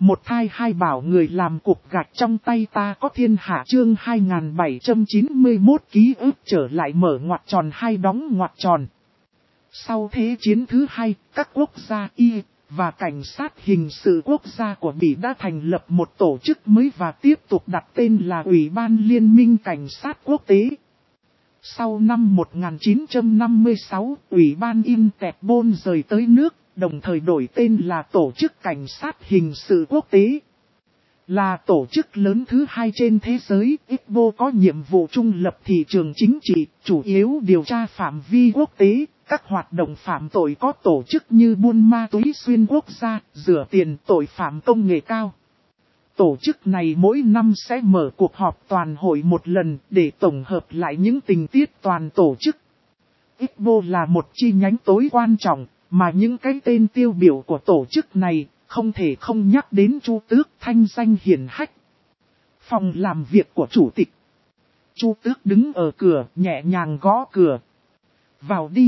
Một thai hai bảo người làm cục gạch trong tay ta có thiên hạ chương 2791 ký ức trở lại mở ngoặc tròn hai đóng ngoặc tròn. Sau Thế chiến thứ hai, các quốc gia Y và cảnh sát hình sự quốc gia của Bỉ đã thành lập một tổ chức mới và tiếp tục đặt tên là Ủy ban Liên minh Cảnh sát Quốc tế. Sau năm 1956, Ủy ban Interpol rời tới nước, đồng thời đổi tên là Tổ chức Cảnh sát Hình sự Quốc tế. Là tổ chức lớn thứ hai trên thế giới, IPPO có nhiệm vụ trung lập thị trường chính trị, chủ yếu điều tra phạm vi quốc tế, các hoạt động phạm tội có tổ chức như buôn ma túy xuyên quốc gia, rửa tiền, tội phạm công nghệ cao. Tổ chức này mỗi năm sẽ mở cuộc họp toàn hội một lần để tổng hợp lại những tình tiết toàn tổ chức. IPPO là một chi nhánh tối quan trọng, mà những cái tên tiêu biểu của tổ chức này không thể không nhắc đến Chu Tước thanh danh hiển hách. Phòng làm việc của chủ tịch. Chu Tước đứng ở cửa nhẹ nhàng gõ cửa. Vào đi.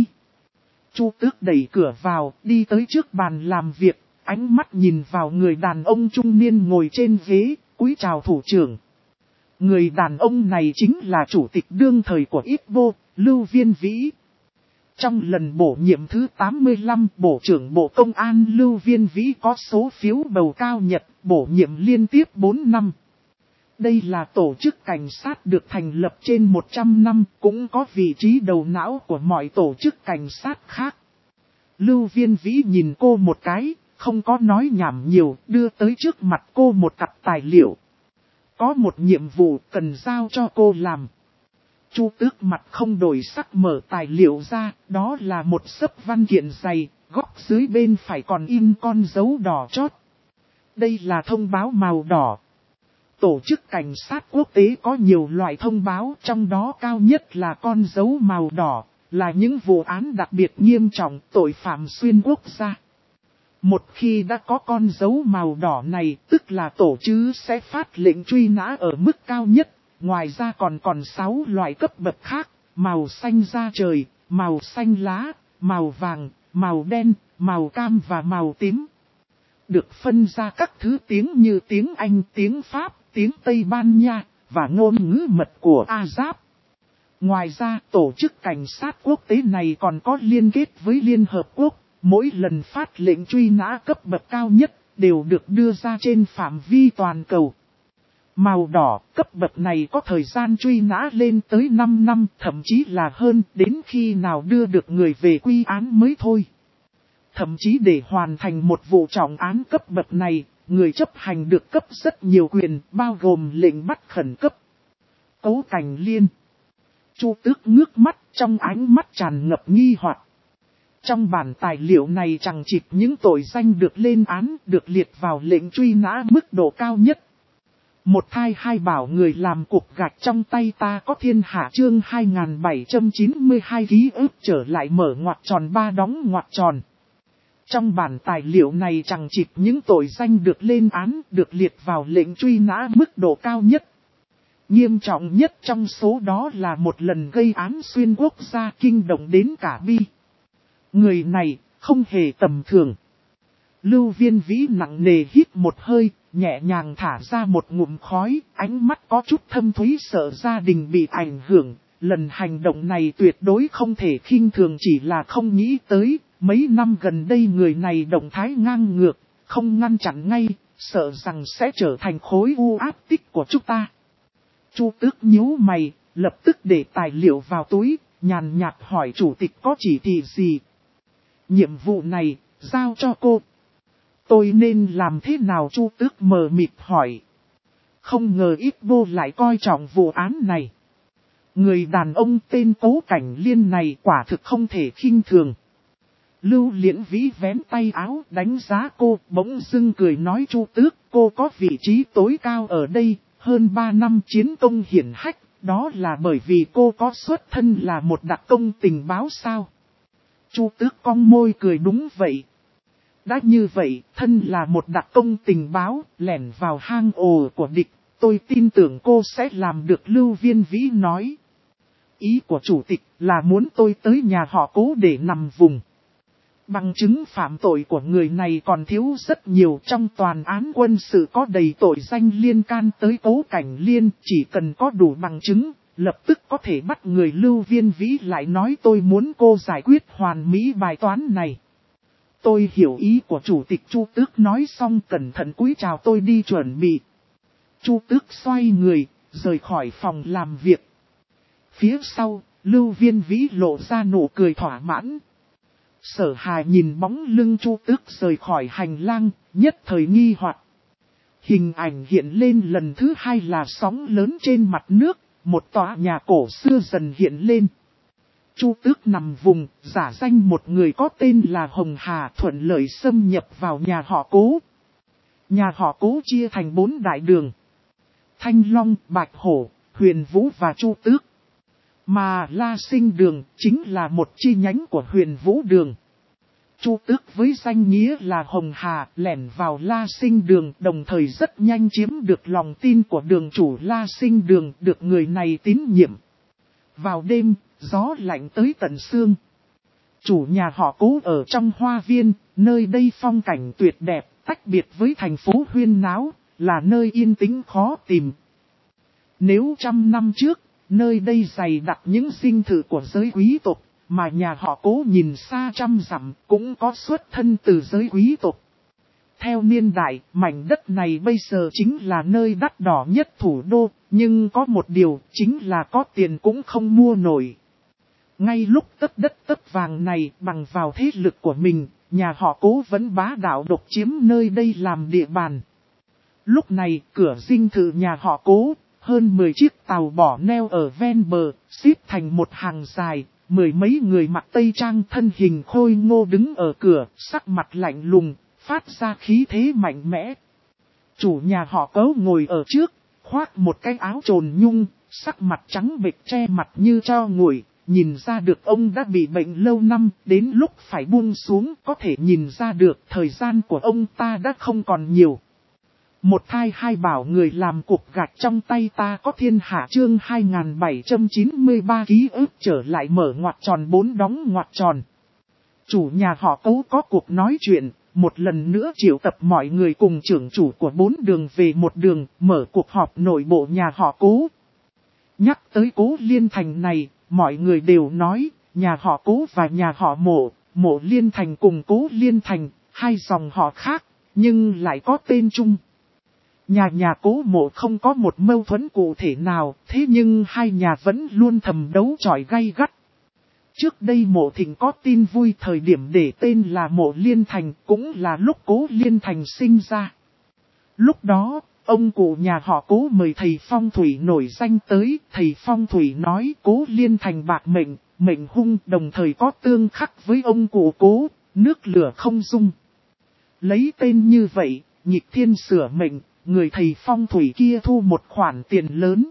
Chu Tước đẩy cửa vào, đi tới trước bàn làm việc, ánh mắt nhìn vào người đàn ông trung niên ngồi trên ghế, cúi chào thủ trưởng. Người đàn ông này chính là chủ tịch đương thời của IPPO, Lưu Viên Vĩ. Trong lần bổ nhiệm thứ 85, Bộ trưởng Bộ Công an Lưu Viên Vĩ có số phiếu bầu cao nhất, bổ nhiệm liên tiếp 4 năm. Đây là tổ chức cảnh sát được thành lập trên 100 năm, cũng có vị trí đầu não của mọi tổ chức cảnh sát khác. Lưu Viên Vĩ nhìn cô một cái, không có nói nhảm nhiều, đưa tới trước mặt cô một cặp tài liệu. Có một nhiệm vụ cần giao cho cô làm. Chu Tước mặt không đổi sắc mở tài liệu ra, đó là một xấp văn kiện dày, góc dưới bên phải còn in con dấu đỏ chót. Đây là thông báo màu đỏ. Tổ chức cảnh sát quốc tế có nhiều loại thông báo, trong đó cao nhất là con dấu màu đỏ, là những vụ án đặc biệt nghiêm trọng, tội phạm xuyên quốc gia. Một khi đã có con dấu màu đỏ này, tức là tổ chứ sẽ phát lệnh truy nã ở mức cao nhất. Ngoài ra còn 6 loại cấp bậc khác, màu xanh da trời, màu xanh lá, màu vàng, màu đen, màu cam và màu tím. Được phân ra các thứ tiếng như tiếng Anh, tiếng Pháp, tiếng Tây Ban Nha và ngôn ngữ mật của Azap. Ngoài ra, tổ chức cảnh sát quốc tế này còn có liên kết với Liên Hợp Quốc. Mỗi lần phát lệnh truy nã cấp bậc cao nhất đều được đưa ra trên phạm vi toàn cầu. Màu đỏ cấp bậc này có thời gian truy nã lên tới 5 năm, thậm chí là hơn, đến khi nào đưa được người về quy án mới thôi. Thậm chí để hoàn thành một vụ trọng án cấp bậc này, người chấp hành được cấp rất nhiều quyền, bao gồm lệnh bắt khẩn cấp. Cố Cảnh Liên. Chu Tước ngước mắt, trong ánh mắt tràn ngập nghi hoặc. Trong bản tài liệu này chẳng chịt những tội danh được lên án, được liệt vào lệnh truy nã mức độ cao nhất. Một thai hai bảo người làm cục gạch trong tay ta có thiên hạ chương 2792 ký ức trở lại mở ngoặc tròn ba đóng ngoặc tròn. Trong bản tài liệu này chẳng chịt những tội danh được lên án, được liệt vào lệnh truy nã mức độ cao nhất. Nghiêm trọng nhất trong số đó là một lần gây án xuyên quốc gia kinh động đến cả Bi. Người này không hề tầm thường. Lưu Viên Vĩ nặng nề hít một hơi, nhẹ nhàng thả ra một ngụm khói, ánh mắt có chút thâm thúy sợ gia đình bị ảnh hưởng. Lần hành động này tuyệt đối không thể khinh thường, chỉ là không nghĩ tới, mấy năm gần đây người này động thái ngang ngược, không ngăn chặn ngay, sợ rằng sẽ trở thành khối u áp tích của chúng ta. Chu Tước nhíu mày, lập tức để tài liệu vào túi, nhàn nhạt hỏi chủ tịch có chỉ thị gì. Nhiệm vụ này, giao cho cô. Tôi nên làm thế nào? Chu Tước mờ mịt hỏi. Không ngờ IPPO lại coi trọng vụ án này. Người đàn ông tên Cố Cảnh Liên này quả thực không thể khinh thường. Lưu Liễn Vĩ vén tay áo đánh giá cô, bỗng dưng cười nói Chu Tước, cô có vị trí tối cao ở đây, hơn 3 năm chiến công hiển hách, đó là bởi vì cô có xuất thân là một đặc công tình báo sao? Chu Tước cong môi cười đúng vậy. Đã như vậy, thân là một đặc công tình báo, lẻn vào hang ổ của địch, tôi tin tưởng cô sẽ làm được. Lưu Viên Vĩ nói. Ý của chủ tịch là muốn tôi tới nhà họ Cố để nằm vùng. Bằng chứng phạm tội của người này còn thiếu rất nhiều, trong toàn án quân sự có đầy tội danh liên can tới Cố Cảnh Liên, chỉ cần có đủ bằng chứng, lập tức có thể bắt người. Lưu Viên Vĩ lại nói tôi muốn cô giải quyết hoàn mỹ bài toán này. Tôi hiểu ý của Chủ tịch. Chu Tước nói xong cẩn thận cúi chào tôi đi chuẩn bị. Chu Tước xoay người, rời khỏi phòng làm việc. Phía sau, Lưu Viên Vĩ lộ ra nụ cười thỏa mãn. Sở Hà nhìn bóng lưng Chu Tước rời khỏi hành lang, nhất thời nghi hoặc. Hình ảnh hiện lên lần thứ hai là sóng lớn trên mặt nước, một tòa nhà cổ xưa dần hiện lên. Chu Tước nằm vùng, giả danh một người có tên là Hồng Hà, thuận lợi xâm nhập vào nhà họ Cố. Nhà họ Cố chia thành 4 đại đường: Thanh Long, Bạch Hổ, Huyền Vũ và Chu Tước. Mà La Sinh Đường chính là một chi nhánh của Huyền Vũ Đường. Chu Tước với danh nghĩa là Hồng Hà lẻn vào La Sinh Đường, đồng thời rất nhanh chiếm được lòng tin của đường chủ La Sinh Đường, được người này tín nhiệm. Vào đêm, gió lạnh tới tận xương. Chủ nhà họ Cố ở trong hoa viên, nơi đây phong cảnh tuyệt đẹp, tách biệt với thành phố huyên náo, là nơi yên tĩnh khó tìm. Nếu 100 năm trước, nơi đây dày đặc những dinh thự của giới quý tộc, mà nhà họ Cố nhìn xa trăm dặm cũng có xuất thân từ giới quý tộc. Theo niên đại, mảnh đất này bây giờ chính là nơi đắt đỏ nhất thủ đô, nhưng có một điều chính là có tiền cũng không mua nổi. Ngay lúc tất đất tất vàng này bằng vào thế lực của mình, nhà họ Cố vẫn bá đạo độc chiếm nơi đây làm địa bàn. Lúc này, cửa dinh thự nhà họ Cố, hơn 10 chiếc tàu bỏ neo ở ven bờ, xếp thành một hàng dài, 10 mấy người mặc tây trang thân hình khôi ngô đứng ở cửa, sắc mặt lạnh lùng, phát ra khí thế mạnh mẽ. Chủ nhà họ Cố ngồi ở trước, khoác một cái áo trồn nhung, sắc mặt trắng bệch che mặt như tro nguội, nhìn ra được ông đã bị bệnh lâu năm, đến lúc phải buông xuống có thể nhìn ra được thời gian của ông ta đã không còn nhiều. Một thai hai bảo người làm cục gạch trong tay ta có thiên hạ. Chương 2793 ký ức trở lại mở ngoặc tròn 4 đóng ngoặc tròn. Chủ nhà họ Cố có cuộc nói chuyện, một lần nữa triệu tập mọi người cùng trưởng chủ của 4 đường về một đường, mở cuộc họp nội bộ nhà họ Cố. Nhắc tới Cố Liên Thành này, mọi người đều nói, nhà họ Cố và nhà họ Mộ Liên Thành cùng Cố Liên Thành, hai dòng họ khác, nhưng lại có tên chung. Nhà Cố Mộ không có một mâu thuẫn cụ thể nào, thế nhưng hai nhà vẫn luôn thầm đấu chọi gay gắt. Trước đây Mộ Thịnh có tin vui thời điểm để tên là Mộ Liên Thành, cũng là lúc Cố Liên Thành sinh ra. Lúc đó, ông cụ nhà họ Cố mời thầy phong thủy nổi danh tới, thầy phong thủy nói Cố Liên Thành bạc mệnh, mệnh hung, đồng thời có tương khắc với ông cụ Cố, nước lửa không dung. Lấy tên như vậy, nghịch thiên sửa mệnh, người thầy phong thủy kia thu một khoản tiền lớn.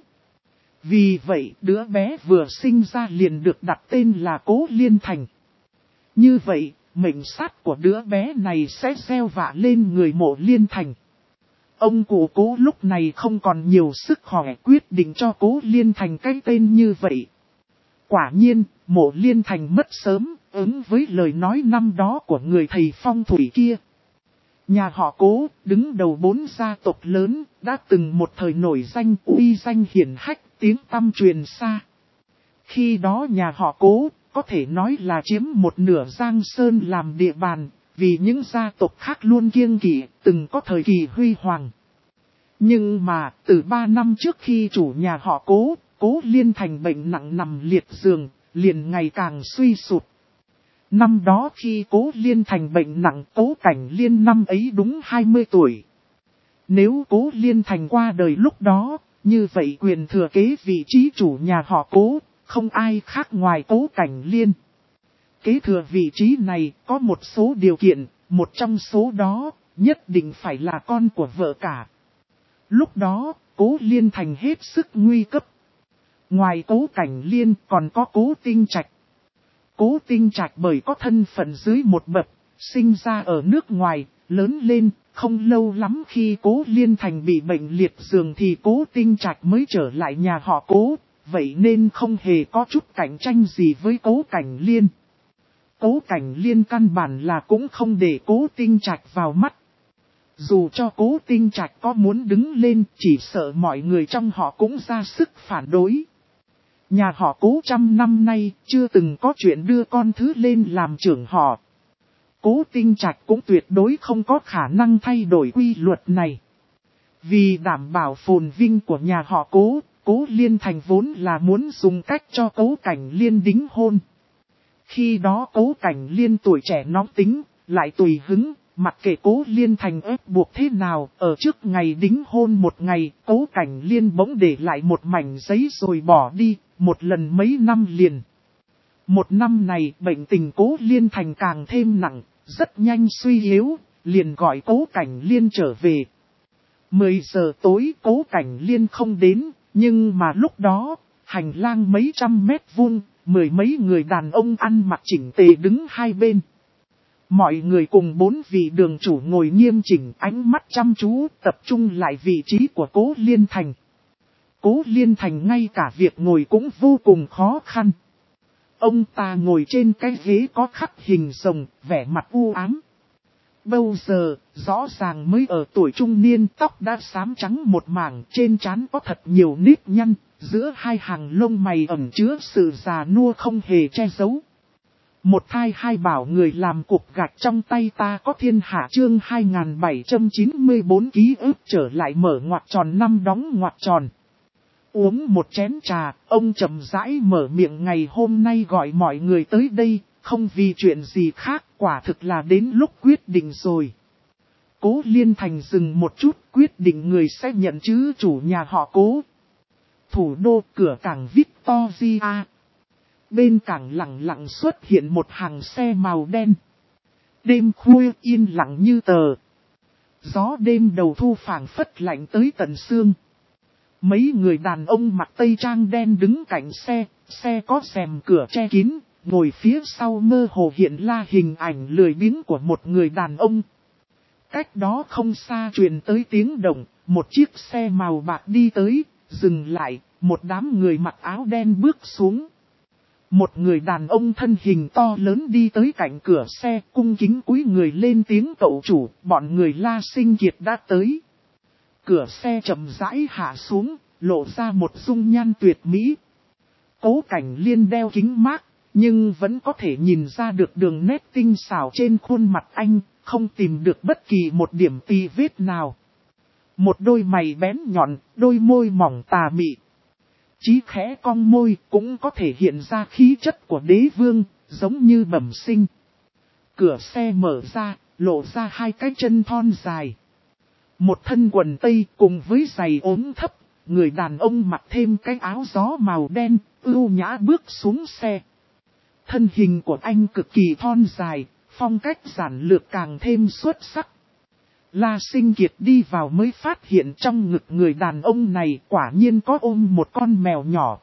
Vì vậy, đứa bé vừa sinh ra liền được đặt tên là Cố Liên Thành. Như vậy, mệnh sát của đứa bé này sẽ gieo vạ lên người Mộ Liên Thành. Ông cụ Cố lúc này không còn nhiều sức khỏe, quyết định cho Cố Liên Thành cái tên như vậy. Quả nhiên, Mộ Liên Thành mất sớm, ứng với lời nói năm đó của người thầy phong thủy kia. Nhà họ Cố, đứng đầu 4 gia tộc lớn, đã từng một thời nổi danh, uy danh hiển hách, tiếng tăm truyền xa. Khi đó nhà họ Cố, có thể nói là chiếm một nửa Giang Sơn làm địa bàn, vì những gia tộc khác luôn kiêng kỵ, từng có thời kỳ huy hoàng. Nhưng mà, từ 3 năm trước khi chủ nhà họ Cố Liên Thành bệnh nặng nằm liệt giường, liền ngày càng suy sụt. Năm đó khi Cố Liên Thành bệnh nặng, Cố Cảnh Liên năm ấy đúng 20 tuổi. Nếu Cố Liên Thành qua đời lúc đó, như vậy quyền thừa kế vị trí chủ nhà họ Cố, không ai khác ngoài Cố Cảnh Liên. Kế thừa vị trí này có một số điều kiện, một trong số đó, nhất định phải là con của vợ cả. Lúc đó, Cố Liên Thành hết sức nguy cấp. Ngoài Cố Cảnh Liên còn có Cố Tinh Trạch. Cố Tinh Trạch bởi có thân phận dưới một bậc, sinh ra ở nước ngoài, lớn lên, không lâu lắm khi Cố Liên Thành bị bệnh liệt giường thì Cố Tinh Trạch mới trở lại nhà họ Cố, vậy nên không hề có chút cạnh tranh gì với Cố Cảnh Liên. Cố Cảnh Liên căn bản là cũng không để Cố Tinh Trạch vào mắt. Dù cho Cố Tinh Trạch có muốn đứng lên, chỉ sợ mọi người trong họ cũng ra sức phản đối. Nhà họ Cố trăm năm nay chưa từng có chuyện đưa con thứ lên làm trưởng họ. Cố Tinh Trạch cũng tuyệt đối không có khả năng thay đổi quy luật này. Vì đảm bảo phồn vinh của nhà họ Cố, Cố Liên Thành vốn là muốn dùng cách cho Cố Cảnh Liên đính hôn. Khi đó Cố Cảnh Liên tuổi trẻ nóng tính, lại tùy hứng, mặc kệ Cố Liên Thành ép buộc thế nào, ở trước ngày đính hôn một ngày, Cố Cảnh Liên bỗng để lại một mảnh giấy rồi bỏ đi, một lần mấy năm liền. Một năm này bệnh tình Cố Liên Thành càng thêm nặng, rất nhanh suy yếu, liền gọi Cố Cảnh Liên trở về. 10 giờ tối Cố Cảnh Liên không đến, nhưng mà lúc đó, hành lang mấy trăm mét vuông, mười mấy người đàn ông ăn mặc chỉnh tề đứng hai bên. Mọi người cùng 4 vị đường chủ ngồi nghiêm chỉnh, ánh mắt chăm chú, tập trung lại vị trí của Cố Liên Thành. Cố Liên Thành ngay cả việc ngồi cũng vô cùng khó khăn. Ông ta ngồi trên cái ghế có khắc hình rồng, vẻ mặt u ám. Bây giờ, rõ ràng mới ở tuổi trung niên, tóc đã xám trắng một mảng, trên trán có thật nhiều nếp nhăn, giữa hai hàng lông mày ẩn chứa sự già nua không hề che giấu. Một thai hai bảo người làm cục gạch trong tay ta có thiên hạ chương 2794 ký ức trở lại mở ngoặc tròn năm đóng ngoặc tròn. Uống một chén trà, ông chậm rãi mở miệng ngày hôm nay gọi mọi người tới đây, không vì chuyện gì khác, quả thực là đến lúc quyết định rồi. Cố Liên Thành dừng một chút, quyết định người sẽ nhận chữ chủ nhà họ Cố. Thủ đô cửa cảng Victoria. Bên cảng lặng lặng xuất hiện một hàng xe màu đen. Đêm khuya yên lặng như tờ. Gió đêm đầu thu phảng phất lạnh tới tận xương. Mấy người đàn ông mặc tây trang đen đứng cạnh xe, xe có rèm cửa che kín, ngồi phía sau mơ hồ hiện la hình ảnh lười biếng của một người đàn ông. Cách đó không xa truyền tới tiếng động, một chiếc xe màu bạc đi tới, dừng lại, một đám người mặc áo đen bước xuống. Một người đàn ông thân hình to lớn đi tới cạnh cửa xe, cung kính cúi người lên tiếng cậu chủ, bọn người La Sinh Kiệt đã tới. Cửa xe chậm rãi hạ xuống, lộ ra một dung nhan tuyệt mỹ. Cố Cảnh Liên đeo kính mát, nhưng vẫn có thể nhìn ra được đường nét tinh xảo trên khuôn mặt anh, không tìm được bất kỳ một điểm tì vết nào. Một đôi mày bén nhọn, đôi môi mỏng tà mị. Chí khẽ cong môi cũng có thể hiện ra khí chất của đế vương, giống như bẩm sinh. Cửa xe mở ra, lộ ra hai cái chân thon dài. Một thân quần tây cùng với giày ốm thấp, người đàn ông mặc thêm cái áo gió màu đen, ưu nhã bước xuống xe. Thân hình của anh cực kỳ thon dài, phong cách giản lược càng thêm xuất sắc. La Sinh Kiệt đi vào mới phát hiện trong ngực người đàn ông này quả nhiên có ôm một con mèo nhỏ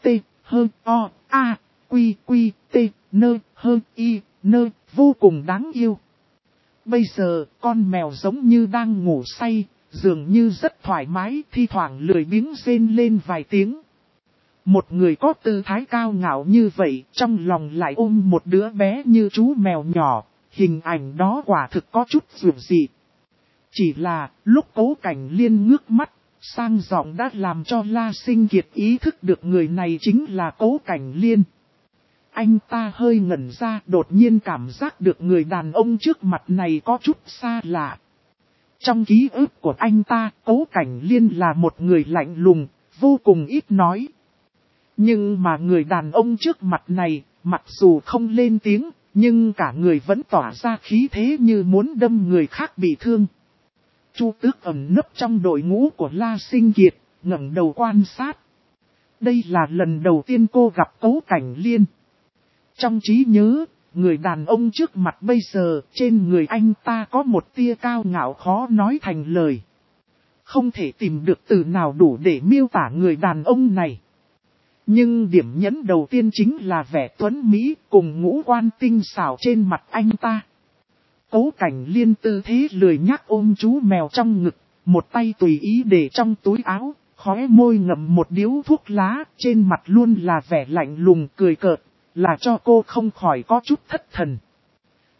T-H-O-A-Q-Q-T-N-H-I-N, vô cùng đáng yêu. Bây giờ, con mèo giống như đang ngủ say, dường như rất thoải mái, thi thoảng lười biếng rên lên vài tiếng. Một người có tư thái cao ngạo như vậy, trong lòng lại ôm một đứa bé như chú mèo nhỏ, hình ảnh đó quả thực có chút dường dị. Chỉ là, lúc Cố Cảnh Liên ngước mắt, sang giọng đã làm cho La Sinh Kiệt ý thức được người này chính là Cố Cảnh Liên. Anh ta hơi ngẩn ra, đột nhiên cảm giác được người đàn ông trước mặt này có chút xa lạ. Trong ký ức của anh ta, Cố Cảnh Liên là một người lạnh lùng, vô cùng ít nói. Nhưng mà người đàn ông trước mặt này, mặc dù không lên tiếng, nhưng cả người vẫn tỏa ra khí thế như muốn đâm người khác bị thương. Chu Tước ẩn nấp trong đội ngũ của La Sinh Kiệt, ngẩng đầu quan sát. Đây là lần đầu tiên cô gặp Cố Cảnh Liên. Trong trí nhớ, người đàn ông trước mặt bây giờ, trên người anh ta có một tia cao ngạo khó nói thành lời. Không thể tìm được từ nào đủ để miêu tả người đàn ông này. Nhưng điểm nhấn đầu tiên chính là vẻ tuấn mỹ cùng ngũ quan tinh xảo trên mặt anh ta. Cố Cảnh Liên tư thế lười nhác ôm chú mèo trong ngực, một tay tùy ý để trong túi áo, khóe môi ngậm một điếu thuốc lá, trên mặt luôn là vẻ lạnh lùng cười cợt, là cho cô không khỏi có chút thất thần.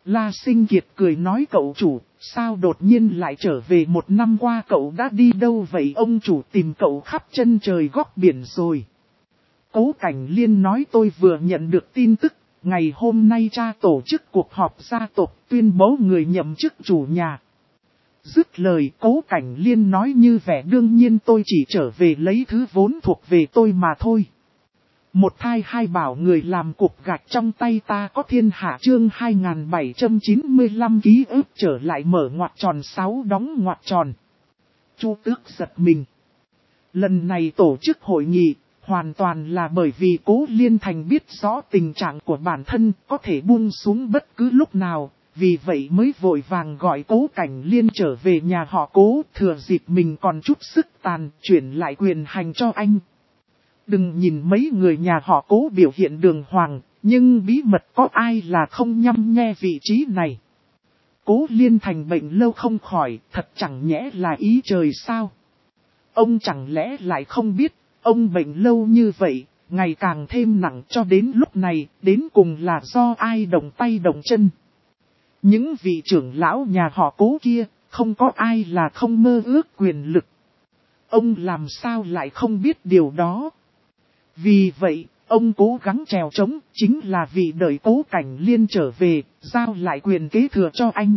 La Sinh Kiệt cười nói cậu chủ, sao đột nhiên lại trở về, một năm qua cậu đã đi đâu vậy? Ông chủ tìm cậu khắp chân trời góc biển rồi. Cố Cảnh Liên nói tôi vừa nhận được tin tức, ngày hôm nay cha tổ chức cuộc họp gia tộc tuyên bố người nhậm chức chủ nhà. Dứt lời Cố Cảnh Liên nói như vẻ đương nhiên, tôi chỉ trở về lấy thứ vốn thuộc về tôi mà thôi. Một thai hai bảo người làm cục gạch trong tay ta có thiên hạ, chương 2795 ký ức trở lại mở ngoặc tròn 6 đóng ngoặc tròn. Chu Tước giật mình. Lần này tổ chức hội nghị, hoàn toàn là bởi vì Cố Liên Thành biết rõ tình trạng của bản thân có thể buông xuống bất cứ lúc nào, vì vậy mới vội vàng gọi Cố Cảnh Liên trở về nhà họ Cố, thừa dịp mình còn chút sức tàn, chuyển lại quyền hành cho anh. Đừng nhìn mấy người nhà họ Cố biểu hiện đường hoàng, nhưng bí mật có ai là không nhăm nhe vị trí này. Cố Liên Thành bệnh lâu không khỏi, thật chẳng nhẽ là ý trời sao? Ông chẳng lẽ lại không biết, ông bệnh lâu như vậy, ngày càng thêm nặng, cho đến lúc này, đến cùng là do ai động tay động chân? Những vị trưởng lão nhà họ Cố kia, không có ai là không mơ ước quyền lực. Ông làm sao lại không biết điều đó? Vì vậy, ông cố gắng trèo trống, chính là vì đợi Cố Cảnh Liên trở về, giao lại quyền kế thừa cho anh.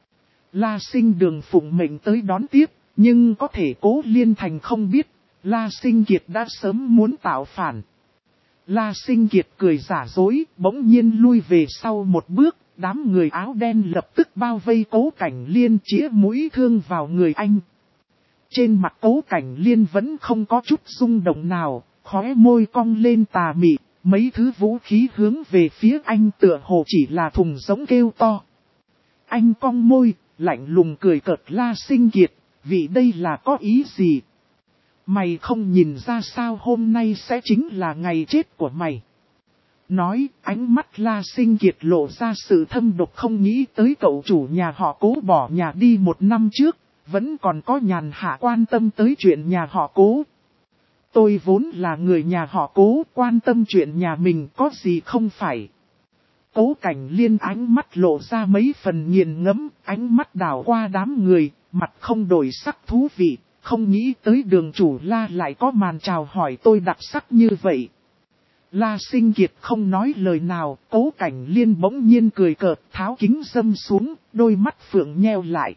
La Sinh Đường phụng mệnh tới đón tiếp, nhưng có thể Cố Liên Thành không biết, La Sinh Kiệt đã sớm muốn tạo phản. La Sinh Kiệt cười giả dối, bỗng nhiên lui về sau một bước, đám người áo đen lập tức bao vây Cố Cảnh Liên, chĩa mũi thương vào người anh. Trên mặt Cố Cảnh Liên vẫn không có chút rung động nào, khóe môi cong lên tà mị, mấy thứ vũ khí hướng về phía anh tựa hồ chỉ là thùng giống kêu to. Anh cong môi, lạnh lùng cười cợt. La Sinh Kiệt, vì đây là có ý gì? Mày không nhìn ra sao hôm nay sẽ chính là ngày chết của mày? Nói, ánh mắt La Sinh Kiệt lộ ra sự thâm độc, không nghĩ tới cậu chủ nhà họ Cố bỏ nhà đi một năm trước, vẫn còn có nhàn hạ quan tâm tới chuyện nhà họ Cố. Tôi vốn là người nhà họ Cố, quan tâm chuyện nhà mình có gì không phải. Cố Cảnh Liên ánh mắt lộ ra mấy phần nghiền ngẫm, ánh mắt đảo qua đám người, mặt không đổi sắc thú vị, không nghĩ tới Đường chủ La lại có màn chào hỏi tôi đặc sắc như vậy. La Sinh Kiệt không nói lời nào, Cố Cảnh Liên bỗng nhiên cười cợt, tháo kính râm xuống, đôi mắt phượng nheo lại.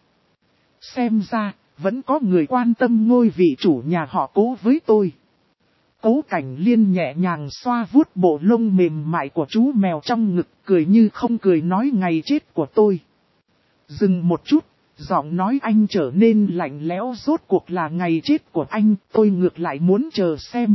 Xem ra, vẫn có người quan tâm ngôi vị chủ nhà họ Cố với tôi. Cố Cảnh Liên nhẹ nhàng xoa vuốt bộ lông mềm mại của chú mèo trong ngực, cười như không cười nói ngày chết của tôi. Dừng một chút, giọng nói anh trở nên lạnh lẽo, rốt cuộc là ngày chết của anh, tôi ngược lại muốn chờ xem.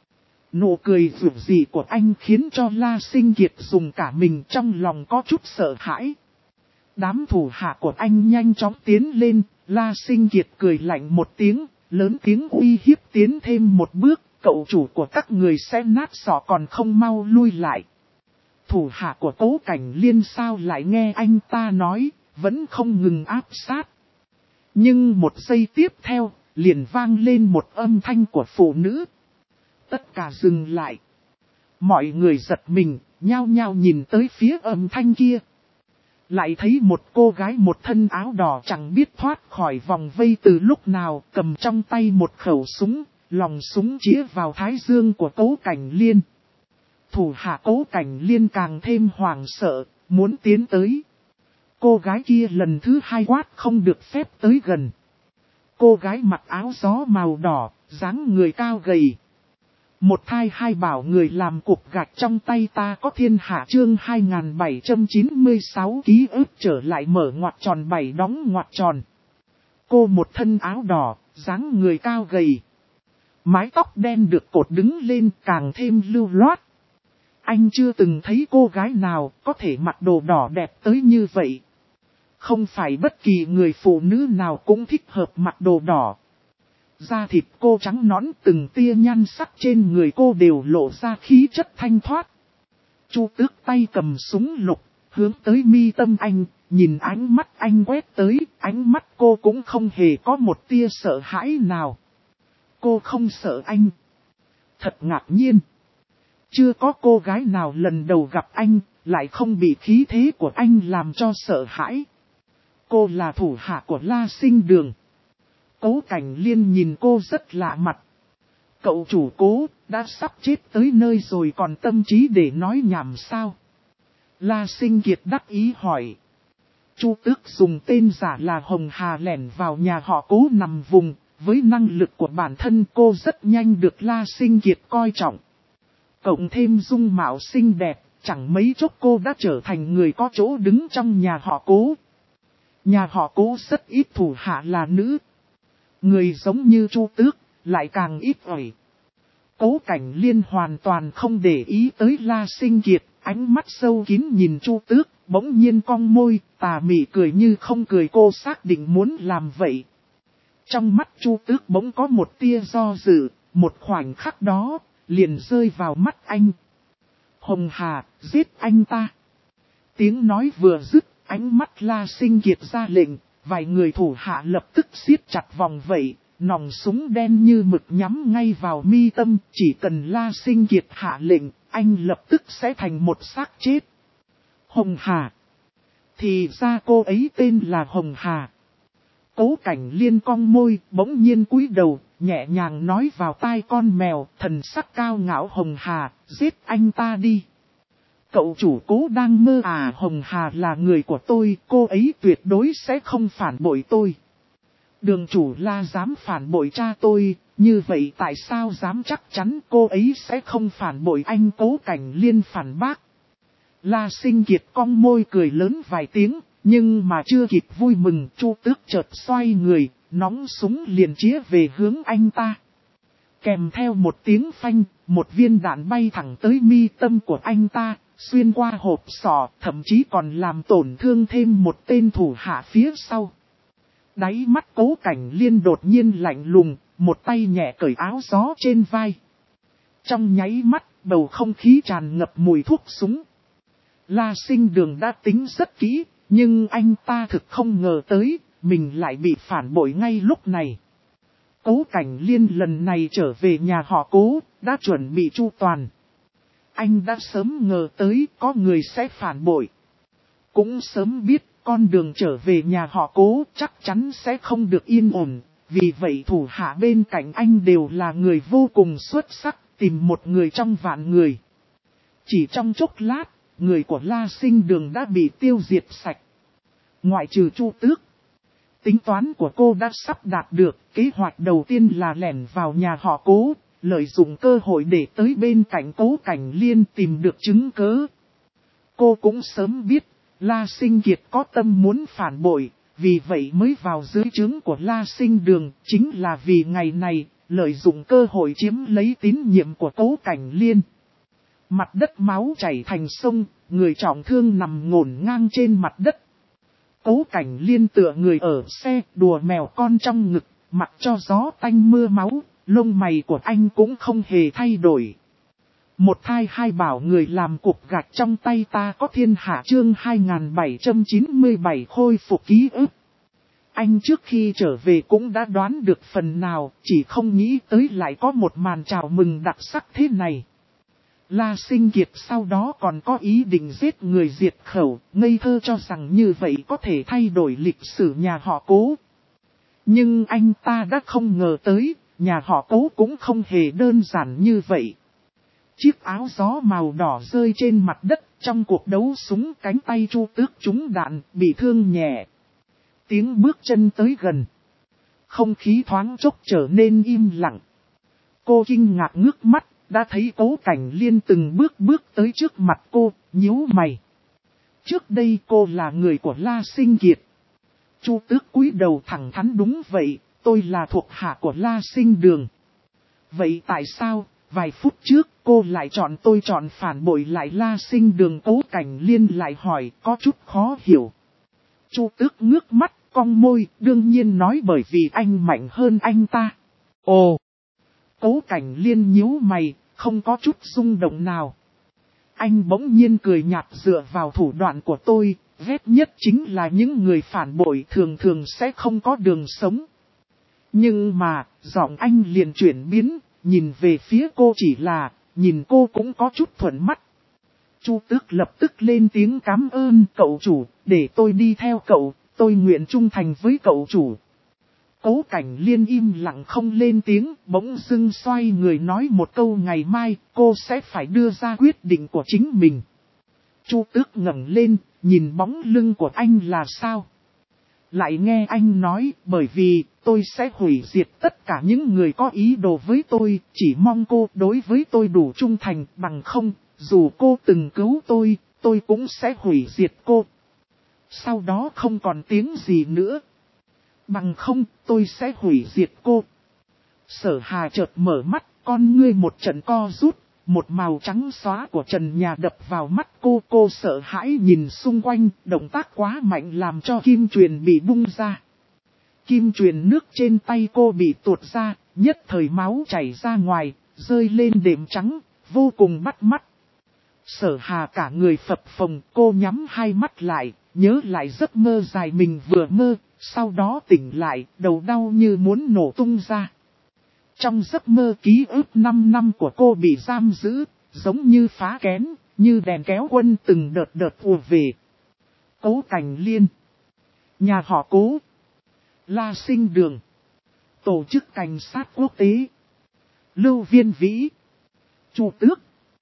Nụ cười rủ rỉ của anh khiến cho La Sinh Kiệt dùng cả mình, trong lòng có chút sợ hãi. Đám thủ hạ của anh nhanh chóng tiến lên, La Sinh Kiệt cười lạnh một tiếng, lớn tiếng uy hiếp tiến thêm một bước, cậu chủ của các người sẽ nát sọ còn không mau lui lại. Thủ hạ của Cố Cảnh Liên sao lại nghe anh ta nói, vẫn không ngừng áp sát. Nhưng một giây tiếp theo, liền vang lên một âm thanh của phụ nữ. Tất cả dừng lại. Mọi người giật mình, nhao nhao nhìn tới phía âm thanh kia. Lại thấy một cô gái một thân áo đỏ chẳng biết thoát khỏi vòng vây từ lúc nào, cầm trong tay một khẩu súng, lòng súng chĩa vào thái dương của Cố Cảnh Liên. Thủ hạ Cố Cảnh Liên càng thêm hoảng sợ, muốn tiến tới. Cô gái kia lần thứ hai quát không được phép tới gần. Cô gái mặc áo gió màu đỏ, dáng người cao gầy. Một thai hai bảo người làm cục gạch trong tay ta có thiên hạ, chương 2796 ký ức trở lại mở ngoặc tròn 7 đóng ngoặc tròn. Cô một thân áo đỏ, dáng người cao gầy. Mái tóc đen được cột đứng lên càng thêm lưu loát. Anh chưa từng thấy cô gái nào có thể mặc đồ đỏ đẹp tới như vậy. Không phải bất kỳ người phụ nữ nào cũng thích hợp mặc đồ đỏ. Da thịt cô trắng nõn, từng tia nhan sắc trên người cô đều lộ ra khí chất thanh thoát. Chu Tước tay cầm súng lục, hướng tới mi tâm anh, nhìn ánh mắt anh quét tới, ánh mắt cô cũng không hề có một tia sợ hãi nào. Cô không sợ anh. Thật ngạc nhiên. Chưa có cô gái nào lần đầu gặp anh, lại không bị khí thế của anh làm cho sợ hãi. Cô là thủ hạ của La Sinh Đường. Cố Cảnh Liên nhìn cô rất lạ mặt. Cậu chủ Cố, đã sắp chết tới nơi rồi còn tâm trí để nói nhảm sao? La Sinh Kiệt đắc ý hỏi. Chu Tước dùng tên giả là Hồng Hà lẻn vào nhà họ Cố nằm vùng, với năng lực của bản thân cô rất nhanh được La Sinh Kiệt coi trọng. Cộng thêm dung mạo xinh đẹp, chẳng mấy chốc cô đã trở thành người có chỗ đứng trong nhà họ Cố. Nhà họ Cố rất ít thủ hạ là nữ. Người giống như Chu Tước, lại càng ít ỏi. Cố Cảnh Liên hoàn toàn không để ý tới La Sinh Kiệt, ánh mắt sâu kín nhìn Chu Tước, bỗng nhiên cong môi, tà mị cười như không cười, cô xác định muốn làm vậy. Trong mắt Chu Tước bỗng có một tia do dự, một khoảnh khắc đó, liền rơi vào mắt anh. Hồng Hà, giết anh ta. Tiếng nói vừa dứt, ánh mắt La Sinh Kiệt ra lệnh, vài người thủ hạ lập tức siết chặt vòng vây, nòng súng đen như mực nhắm ngay vào mi tâm, chỉ cần La Sinh Kiệt hạ lệnh, anh lập tức sẽ thành một xác chết. Hồng Hà. Thì ra cô ấy tên là Hồng Hà. Cố Cảnh Liên cong môi, bỗng nhiên cúi đầu, nhẹ nhàng nói vào tai con mèo, thần sắc cao ngạo. Hồng Hà, giết anh ta đi. Cậu chủ Cố đang mơ à? Hồng Hà là người của tôi, cô ấy tuyệt đối sẽ không phản bội tôi. Đường chủ La dám phản bội cha tôi, như vậy tại sao dám chắc chắn cô ấy sẽ không phản bội anh? Cố Cảnh Liên phản bác. La Sinh Kiệt cong môi cười lớn vài tiếng, nhưng mà chưa kịp vui mừng, Chu Tước chợt xoay người, nóng súng liền chĩa về hướng anh ta. Kèm theo một tiếng phanh, một viên đạn bay thẳng tới mi tâm của anh ta, xuyên qua hộp sọ, thậm chí còn làm tổn thương thêm một tên thủ hạ phía sau. Đáy mắt Cố Cảnh Liên đột nhiên lạnh lùng, một tay nhẹ cởi áo gió trên vai. Trong nháy mắt, bầu không khí tràn ngập mùi thuốc súng. La Sinh Đường đã tính rất kỹ, nhưng anh ta thực không ngờ tới, mình lại bị phản bội ngay lúc này. Cố Cảnh Liên lần này trở về nhà họ Cố, đã chuẩn bị chu toàn. Anh đã sớm ngờ tới có người sẽ phản bội. Cũng sớm biết con đường trở về nhà họ Cố chắc chắn sẽ không được yên ổn. Vì vậy thủ hạ bên cạnh anh đều là người vô cùng xuất sắc, tìm một người trong vạn người. Chỉ trong chốc lát, người của La Sinh Đường đã bị tiêu diệt sạch. Ngoại trừ Chu Tước. Tính toán của cô đã sắp đạt được, kế hoạch đầu tiên là lẻn vào nhà họ Cố, lợi dụng cơ hội để tới bên cạnh Cố Cảnh Liên tìm được chứng cớ. Cô cũng sớm biết, La Sinh Kiệt có tâm muốn phản bội, vì vậy mới vào dưới trướng của La Sinh Đường, chính là vì ngày này, lợi dụng cơ hội chiếm lấy tín nhiệm của Cố Cảnh Liên. Mặt đất máu chảy thành sông, người trọng thương nằm ngổn ngang trên mặt đất. Cố Cảnh Liên tựa người ở xe, đùa mèo con trong ngực, mặc cho gió tanh mưa máu, lông mày của anh cũng không hề thay đổi. Một thai hai bảo người làm cục gạch trong tay ta có thiên hạ. Chương 2797 khôi phục ký ức. Anh trước khi trở về cũng đã đoán được phần nào, chỉ không nghĩ tới lại có một màn chào mừng đặc sắc thế này. La Sinh Kiệt sau đó còn có ý định giết người diệt khẩu, ngây thơ cho rằng như vậy có thể thay đổi lịch sử nhà họ Cố. Nhưng anh ta đã không ngờ tới, nhà họ Cố cũng không hề đơn giản như vậy. Chiếc áo gió màu đỏ rơi trên mặt đất, trong cuộc đấu súng cánh tay Chu Tước trúng đạn, bị thương nhẹ. Tiếng bước chân tới gần. Không khí thoáng chốc trở nên im lặng. Cô kinh ngạc ngước mắt, đã thấy Cố Cảnh Liên từng bước tới trước mặt cô, nhíu mày. Trước đây cô là người của La Sinh Kiệt. Chu Tước cúi đầu thẳng thắn, đúng vậy, tôi là thuộc hạ của La Sinh Đường. Vậy tại sao, vài phút trước cô lại chọn tôi chọn phản bội lại La Sinh Đường? Cố Cảnh Liên lại hỏi, có chút khó hiểu. Chu Tước ngước mắt, cong môi, đương nhiên nói bởi vì anh mạnh hơn anh ta. Ồ! Cố Cảnh Liên nhíu mày, không có chút rung động nào. Anh bỗng nhiên cười nhạt, dựa vào thủ đoạn của tôi, ghét nhất chính là những người phản bội thường thường sẽ không có đường sống. Nhưng mà, giọng anh liền chuyển biến, nhìn về phía cô, chỉ là, nhìn cô cũng có chút thuận mắt. Chu Tước lập tức lên tiếng cảm ơn cậu chủ, để tôi đi theo cậu, tôi nguyện trung thành với cậu chủ. Cố Cảnh Liên im lặng không lên tiếng, bỗng dưng xoay người nói một câu ngày mai, cô sẽ phải đưa ra quyết định của chính mình. Chu Tước ngẩng lên, nhìn bóng lưng của anh là sao? Lại nghe anh nói, bởi vì tôi sẽ hủy diệt tất cả những người có ý đồ với tôi, chỉ mong cô đối với tôi đủ trung thành, bằng không, dù cô từng cứu tôi cũng sẽ hủy diệt cô. Sau đó không còn tiếng gì nữa. Bằng không, tôi sẽ hủy diệt cô. Sở Hà chợt mở mắt, con ngươi một trận co rút, một màu trắng xóa của trần nhà đập vào mắt cô sợ hãi nhìn xung quanh, động tác quá mạnh làm cho kim truyền bị bung ra. Kim truyền nước trên tay cô bị tuột ra, nhất thời máu chảy ra ngoài, rơi lên đệm trắng, vô cùng bắt mắt. Sở Hà cả người phập phồng, cô nhắm hai mắt lại, nhớ lại giấc mơ dài mình vừa mơ, sau đó tỉnh lại, đầu đau như muốn nổ tung ra. Trong giấc mơ ký ức 5 năm của cô bị giam giữ, giống như phá kén, như đèn kéo quân từng đợt ùa về. Cố Cảnh Liên, nhà họ Cố, La Sinh Đường, tổ chức cảnh sát quốc tế, Lưu Viên Vĩ, Chu Tước.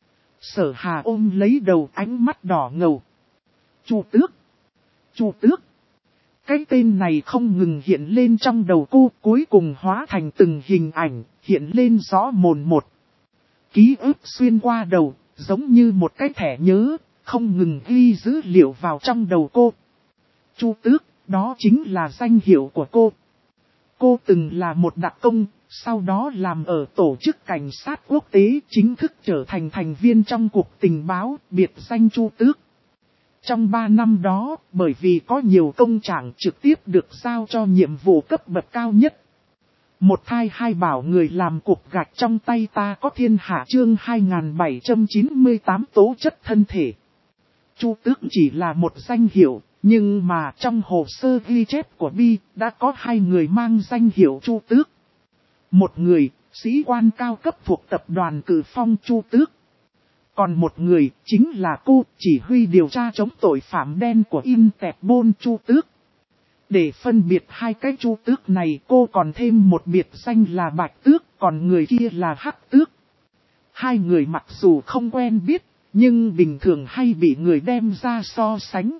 Sở Hà ôm lấy đầu, ánh mắt đỏ ngầu. Chu Tước, Chu Tước. Cái tên này không ngừng hiện lên trong đầu cô, cuối cùng hóa thành từng hình ảnh, hiện lên rõ mồn một. Ký ức xuyên qua đầu, giống như một cái thẻ nhớ, không ngừng ghi dữ liệu vào trong đầu cô. Chu Tước, đó chính là danh hiệu của cô. Cô từng là một đặc công, sau đó làm ở tổ chức cảnh sát quốc tế, chính thức trở thành thành viên trong cục tình báo, biệt danh Chu Tước. Trong 3 năm đó, bởi vì có nhiều công trạng trực tiếp được giao cho nhiệm vụ cấp bậc cao nhất. Một thai hai bảo người làm cục gạch trong tay ta có thiên hạ chương 2798 tố chất thân thể. Chu Tước chỉ là một danh hiệu, nhưng mà trong hồ sơ ghi chép của Bi đã có 2 người mang danh hiệu Chu Tước. Một người, sĩ quan cao cấp thuộc tập đoàn Cử Phong Chu Tước. Còn một người, chính là cô, chỉ huy điều tra chống tội phạm đen của Interpol Chu Tước. Để phân biệt 2 cái Chu Tước này, cô còn thêm một biệt danh là Bạch Tước, còn người kia là Hắc Tước. 2 người mặc dù không quen biết, nhưng bình thường hay bị người đem ra so sánh.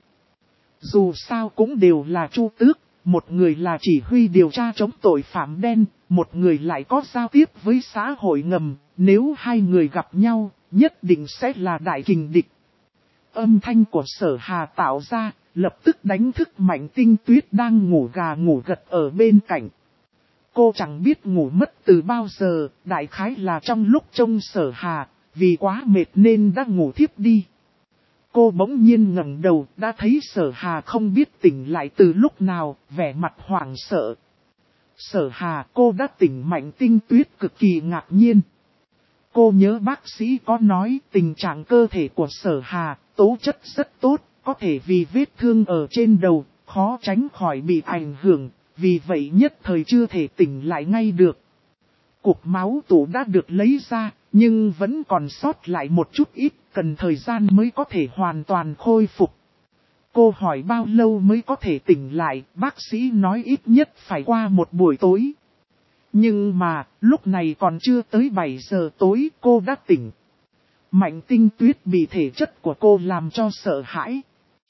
Dù sao cũng đều là Chu Tước, một người là chỉ huy điều tra chống tội phạm đen, một người lại có giao tiếp với xã hội ngầm, nếu 2 người gặp nhau, nhất định sẽ là đại kình địch. Âm thanh của Sở Hà tạo ra, lập tức đánh thức Mạnh Tinh Tuyết đang ngủ gà ngủ gật ở bên cạnh. Cô chẳng biết ngủ mất từ bao giờ, đại khái là trong lúc trông Sở Hà, vì quá mệt nên đã ngủ thiếp đi. Cô bỗng nhiên ngẩng đầu, đã thấy Sở Hà không biết tỉnh lại từ lúc nào, vẻ mặt hoảng sợ. Sở Hà, cô đã tỉnh. Mạnh Tinh Tuyết cực kỳ ngạc nhiên. Cô nhớ bác sĩ có nói tình trạng cơ thể của Sở Hà, tố chất rất tốt, có thể vì vết thương ở trên đầu, khó tránh khỏi bị ảnh hưởng, vì vậy nhất thời chưa thể tỉnh lại ngay được. Cục máu tủ đã được lấy ra, nhưng vẫn còn sót lại một chút ít, cần thời gian mới có thể hoàn toàn khôi phục. Cô hỏi bao lâu mới có thể tỉnh lại, bác sĩ nói ít nhất phải qua một buổi tối. Nhưng mà, lúc này còn chưa tới 7 giờ tối cô đã tỉnh. Mạnh Tinh Tuyết bị thể chất của cô làm cho sợ hãi.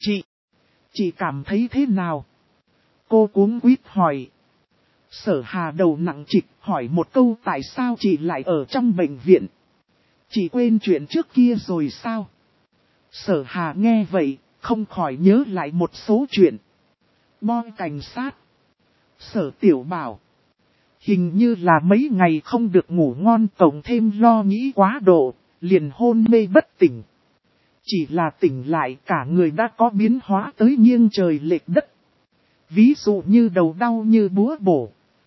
Chị cảm thấy thế nào? Cô cuống quýt hỏi. Sở Hà đầu nặng trịch hỏi một câu tại sao chị lại ở trong bệnh viện? Chị quên chuyện trước kia rồi sao? Sở Hà nghe vậy, không khỏi nhớ lại một số chuyện. Boy cảnh sát. Sở Tiểu Bảo. Hình như là mấy ngày không được ngủ ngon cộng thêm lo nghĩ quá độ, liền hôn mê bất tỉnh. Chỉ là tỉnh lại cả người đã có biến hóa tới nghiêng trời lệch đất. Ví dụ như đầu đau như búa bổ.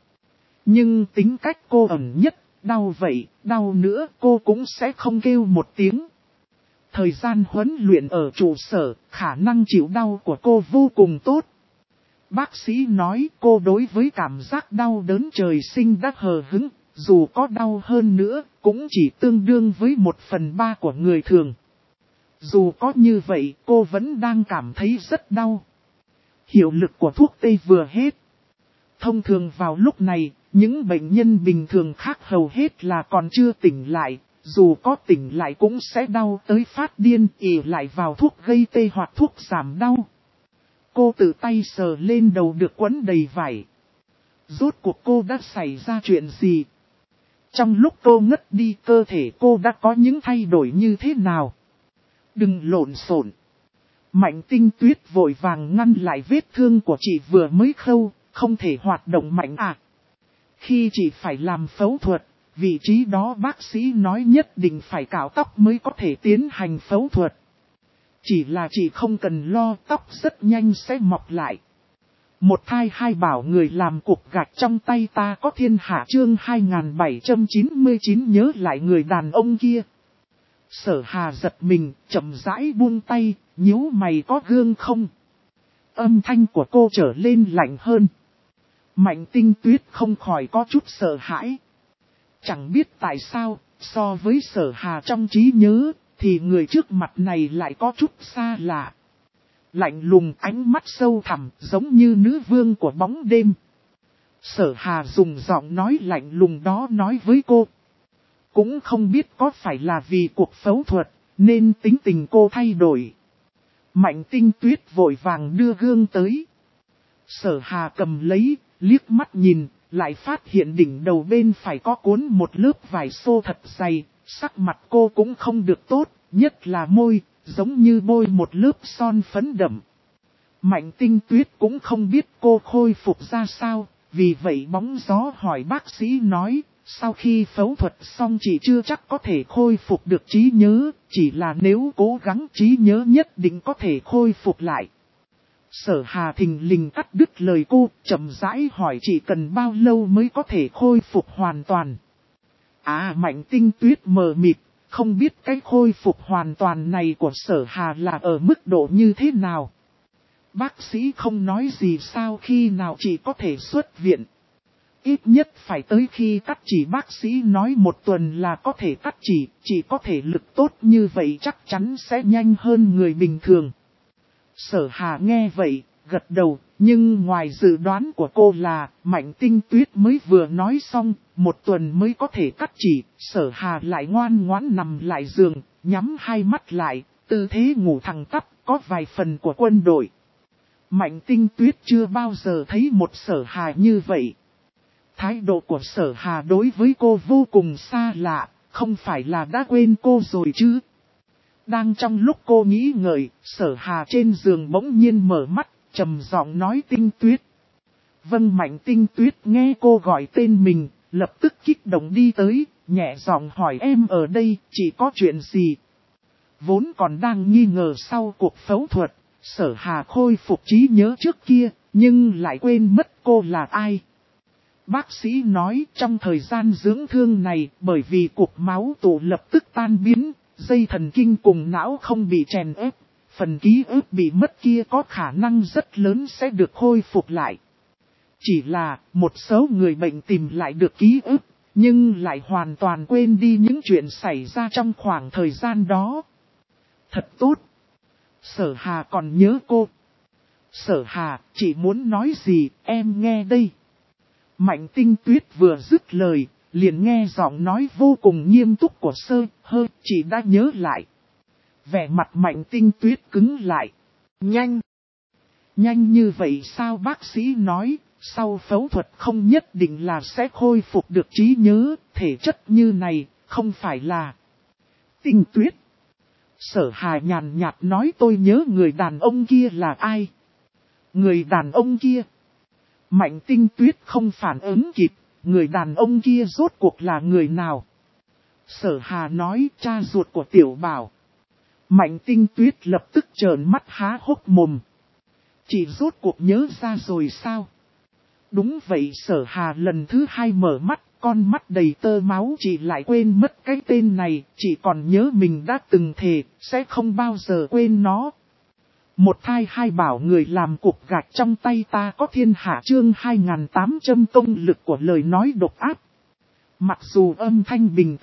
Nhưng tính cách cô ẩn nhất, đau vậy, đau nữa cô cũng sẽ không kêu một tiếng. Thời gian huấn luyện ở trụ sở, khả năng chịu đau của cô vô cùng tốt. Bác sĩ nói cô đối với cảm giác đau đớn trời sinh đã hờ hững, dù có đau hơn nữa, cũng chỉ tương đương với 1/3 của người thường. Dù có như vậy, cô vẫn đang cảm thấy rất đau. Hiệu lực của thuốc tê vừa hết. Thông thường vào lúc này, những bệnh nhân bình thường khác hầu hết là còn chưa tỉnh lại. Dù có tỉnh lại cũng sẽ đau tới phát điên, ỉ lại vào thuốc gây tê hoặc thuốc giảm đau. Cô tự tay sờ lên đầu được quấn đầy vải. Rốt cuộc cô đã xảy ra chuyện gì? Trong lúc cô ngất đi, cơ thể cô đã có những thay đổi như thế nào? Đừng lộn xộn. Mạnh Tinh Tuyết vội vàng ngăn lại vết thương của chị vừa mới khâu, không thể hoạt động mạnh à. Khi chị phải làm phẫu thuật, vị trí đó bác sĩ nói nhất định phải cạo tóc mới có thể tiến hành phẫu thuật. Chỉ là chị không cần lo, tóc rất nhanh sẽ mọc lại. Một thai hai bảo người làm cục gạch trong tay ta có thiên hạ chương 2799 nhớ lại người đàn ông kia. Sở Hà giật mình, chậm rãi buông tay, nhíu mày có gương không? Âm thanh của cô trở lên lạnh hơn. Mạnh Tinh Tuyết không khỏi có chút sợ hãi. Chẳng biết tại sao, so với Sở Hà trong trí nhớ, thì người trước mặt này lại có chút xa lạ. Lạnh lùng, ánh mắt sâu thẳm, giống như nữ vương của bóng đêm. Sở Hà dùng giọng nói lạnh lùng đó nói với cô. Cũng không biết có phải là vì cuộc phẫu thuật, nên tính tình cô thay đổi. Mạnh Tinh Tuyết vội vàng đưa gương tới. Sở Hà cầm lấy, liếc mắt nhìn, lại phát hiện đỉnh đầu bên phải có cuốn một lớp vải xô thật dày, sắc mặt cô cũng không được tốt, nhất là môi, giống như bôi một lớp son phấn đậm. Mạnh Tinh Tuyết cũng không biết cô khôi phục ra sao, vì vậy bóng gió hỏi bác sĩ nói, sau khi phẫu thuật xong chị chưa chắc có thể khôi phục được trí nhớ, chỉ là nếu cố gắng trí nhớ nhất định có thể khôi phục lại. Sở Hà thình lình cắt đứt lời cô, chậm rãi hỏi chị cần bao lâu mới có thể khôi phục hoàn toàn. Mạnh Tinh Tuyết mờ mịt, không biết cái khôi phục hoàn toàn này của Sở Hà là ở mức độ như thế nào. Bác sĩ không nói gì sao khi nào chị có thể xuất viện. Ít nhất phải tới khi cắt chỉ bác sĩ nói 1 tuần là có thể cắt chỉ có thể lực tốt như vậy chắc chắn sẽ nhanh hơn người bình thường. Sở Hà nghe vậy, gật đầu, nhưng ngoài dự đoán của cô là Mạnh Tinh Tuyết mới vừa nói xong, 1 tuần mới có thể cắt chỉ, Sở Hà lại ngoan ngoãn nằm lại giường, nhắm hai mắt lại, tư thế ngủ thẳng tắp, có vài phần của quân đội. Mạnh Tinh Tuyết chưa bao giờ thấy một Sở Hà như vậy. Thái độ của Sở Hà đối với cô vô cùng xa lạ, không phải là đã quên cô rồi chứ. Đang trong lúc cô nghĩ ngợi, Sở Hà trên giường bỗng nhiên mở mắt, trầm giọng nói Tinh Tuyết. Vâng. Mạnh Tinh Tuyết nghe cô gọi tên mình, lập tức kích động đi tới, nhẹ giọng hỏi em ở đây, chỉ có chuyện gì? Vốn còn đang nghi ngờ sau cuộc phẫu thuật, Sở Hà khôi phục trí nhớ trước kia, nhưng lại quên mất cô là ai. Bác sĩ nói trong thời gian dưỡng thương này, bởi vì cục máu tụ lập tức tan biến, dây thần kinh cùng não không bị chèn ép, phần ký ức bị mất kia có khả năng rất lớn sẽ được khôi phục lại. Chỉ là một số người bệnh tìm lại được ký ức, nhưng lại hoàn toàn quên đi những chuyện xảy ra trong khoảng thời gian đó. Thật tốt. Sở Hà còn nhớ cô. Sở Hà, chị muốn nói gì, em nghe đây. Mạnh Tinh Tuyết vừa dứt lời, liền nghe giọng nói vô cùng nghiêm túc của Hơ, chị đã nhớ lại. Vẻ mặt Mạnh Tinh Tuyết cứng lại. Nhanh. Nhanh như vậy sao bác sĩ nói, sau phẫu thuật không nhất định là sẽ khôi phục được trí nhớ, thể chất như này, không phải là. Tinh Tuyết. Sở Hà nhàn nhạt nói tôi nhớ người đàn ông kia là ai. Người đàn ông kia. Mạnh Tinh Tuyết không phản ứng kịp, người đàn ông kia rốt cuộc là người nào? Sở Hà nói cha ruột của Tiểu Bảo. Mạnh Tinh Tuyết lập tức trợn mắt há hốc mồm. Chị rốt cuộc nhớ ra rồi sao? Đúng vậy. Sở Hà lần thứ 2 mở mắt, con mắt đầy tơ máu. Chị lại quên mất cái tên này, chị còn nhớ mình đã từng thề, sẽ không bao giờ quên nó. Một thai hai bảo người làm cục gạch trong tay ta có thiên hạ chương 2800 công lực của lời nói độc ác. Mặc dù âm thanh bình tĩnh,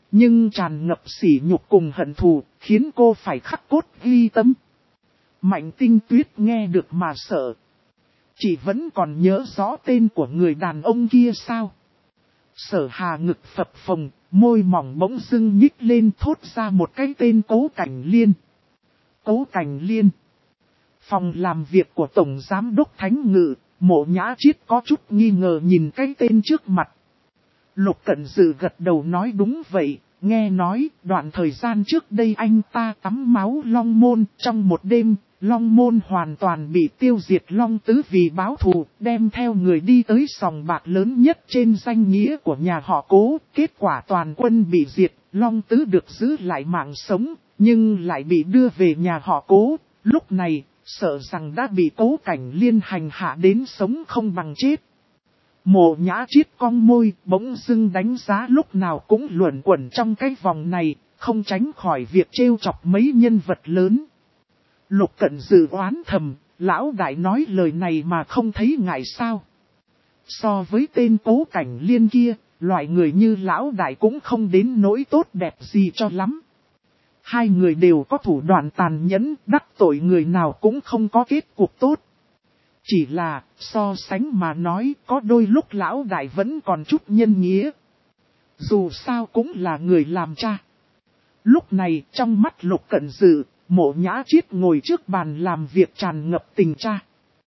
nhưng tràn ngập sỉ nhục cùng hận thù, khiến cô phải khắc cốt ghi tâm. Mạnh Tinh Tuyết nghe được mà sợ. Chị vẫn còn nhớ rõ tên của người đàn ông kia sao? Sở Hà ngực phập phồng, môi mỏng bỗng dưng nhích lên thốt ra một cái tên Cố Cảnh Liên. Cố Cảnh Liên. Phòng làm việc của Tổng Giám đốc Thánh Ngự, Mộ Nhã Chiết có chút nghi ngờ nhìn cái tên trước mặt. Lục Cận Dư gật đầu nói đúng vậy, nghe nói đoạn thời gian trước đây anh ta tắm máu Long Môn trong một đêm. Long Môn hoàn toàn bị tiêu diệt, Long Tứ vì báo thù, đem theo người đi tới sòng bạc lớn nhất trên danh nghĩa của nhà họ Cố. Kết quả toàn quân bị diệt, Long Tứ được giữ lại mạng sống, nhưng lại bị đưa về nhà họ Cố. Lúc này, sợ rằng đã bị Cố Cảnh Liên hành hạ đến sống không bằng chết. Mộ Nhã Chiết cong môi, bỗng dưng đánh giá lúc nào cũng luẩn quẩn trong cái vòng này, không tránh khỏi việc trêu chọc mấy nhân vật lớn. Lục Cận Dư oán thầm, lão đại nói lời này mà không thấy ngại sao. So với tên Cố Cảnh Liên kia, loại người như lão đại cũng không đến nỗi tốt đẹp gì cho lắm. Hai người đều có thủ đoạn tàn nhẫn, đắc tội người nào cũng không có kết cục tốt. Chỉ là, so sánh mà nói, có đôi lúc lão đại vẫn còn chút nhân nghĩa. Dù sao cũng là người làm cha. Lúc này, trong mắt Lục Cận Dư, Mộ Nhã Chiết ngồi trước bàn làm việc tràn ngập tình cha.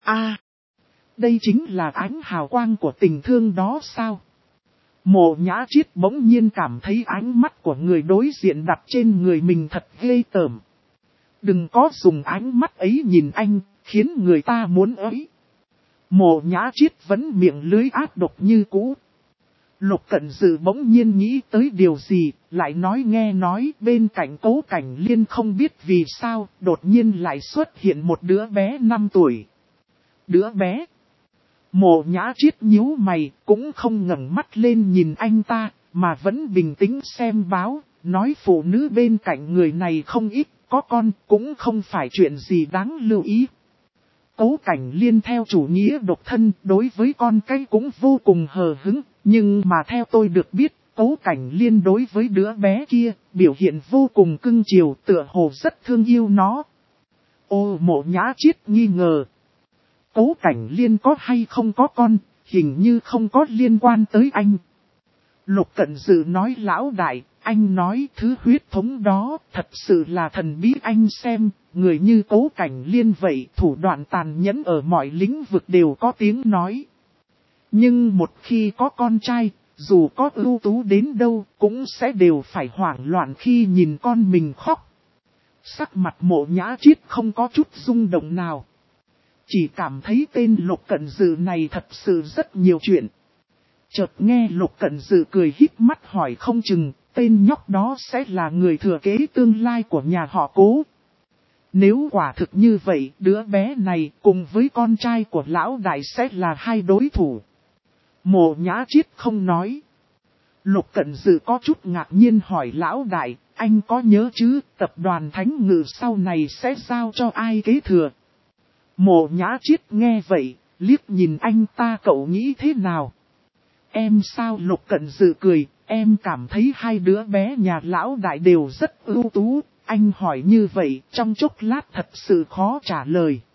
Đây chính là ánh hào quang của tình thương đó sao? Mộ Nhã Chiết bỗng nhiên cảm thấy ánh mắt của người đối diện đặt trên người mình thật ghê tởm. Đừng có dùng ánh mắt ấy nhìn anh, khiến người ta muốn ấy. Mộ Nhã Chiết vẫn miệng lưới ác độc như cũ. Lục Cận Dư bỗng nhiên nghĩ tới điều gì, lại nghe nói bên cạnh Cố Cảnh Liên không biết vì sao, đột nhiên lại xuất hiện một đứa bé 5 tuổi. Đứa bé? Mộ Nhã Chiết nhíu mày, cũng không ngẩng mắt lên nhìn anh ta, mà vẫn bình tĩnh xem báo, nói phụ nữ bên cạnh người này không ít, có con cũng không phải chuyện gì đáng lưu ý. Cố Cảnh Liên theo chủ nghĩa độc thân, đối với con cái cũng vô cùng hờ hững, nhưng mà theo tôi được biết, Cố Cảnh Liên đối với đứa bé kia, biểu hiện vô cùng cưng chiều, tựa hồ rất thương yêu nó. Mộ Nhã Chiết nghi ngờ. Cố Cảnh Liên có hay không có con, hình như không có liên quan tới anh. Lục Cận Dư nói lão đại, anh nói thứ huyết thống đó thật sự là thần bí, anh xem, người như Cố Cảnh Liên vậy, thủ đoạn tàn nhẫn ở mọi lĩnh vực đều có tiếng nói. Nhưng một khi có con trai, dù có ưu tú đến đâu, cũng sẽ đều phải hoảng loạn khi nhìn con mình khóc. Sắc mặt Mộ Nhã Chiết không có chút rung động nào. Chỉ cảm thấy tên Lục Cận Dư này thật sự rất nhiều chuyện. Chợt nghe Lục Cận Dư cười híp mắt hỏi không chừng, tên nhóc đó sẽ là người thừa kế tương lai của nhà họ Cố. Nếu quả thực như vậy, đứa bé này cùng với con trai của lão đại sẽ là hai đối thủ. Mộ Nhã Chiết không nói. Lục Cận Dư có chút ngạc nhiên hỏi lão đại, anh có nhớ chứ, tập đoàn Thánh Ngự sau này sẽ giao cho ai kế thừa? Mộ Nhã Chiết nghe vậy, liếc nhìn anh ta, cậu nghĩ thế nào? Em sao? Lục Cận Dư cười, em cảm thấy hai đứa bé nhà lão đại đều rất ưu tú, anh hỏi như vậy trong chốc lát thật sự khó trả lời.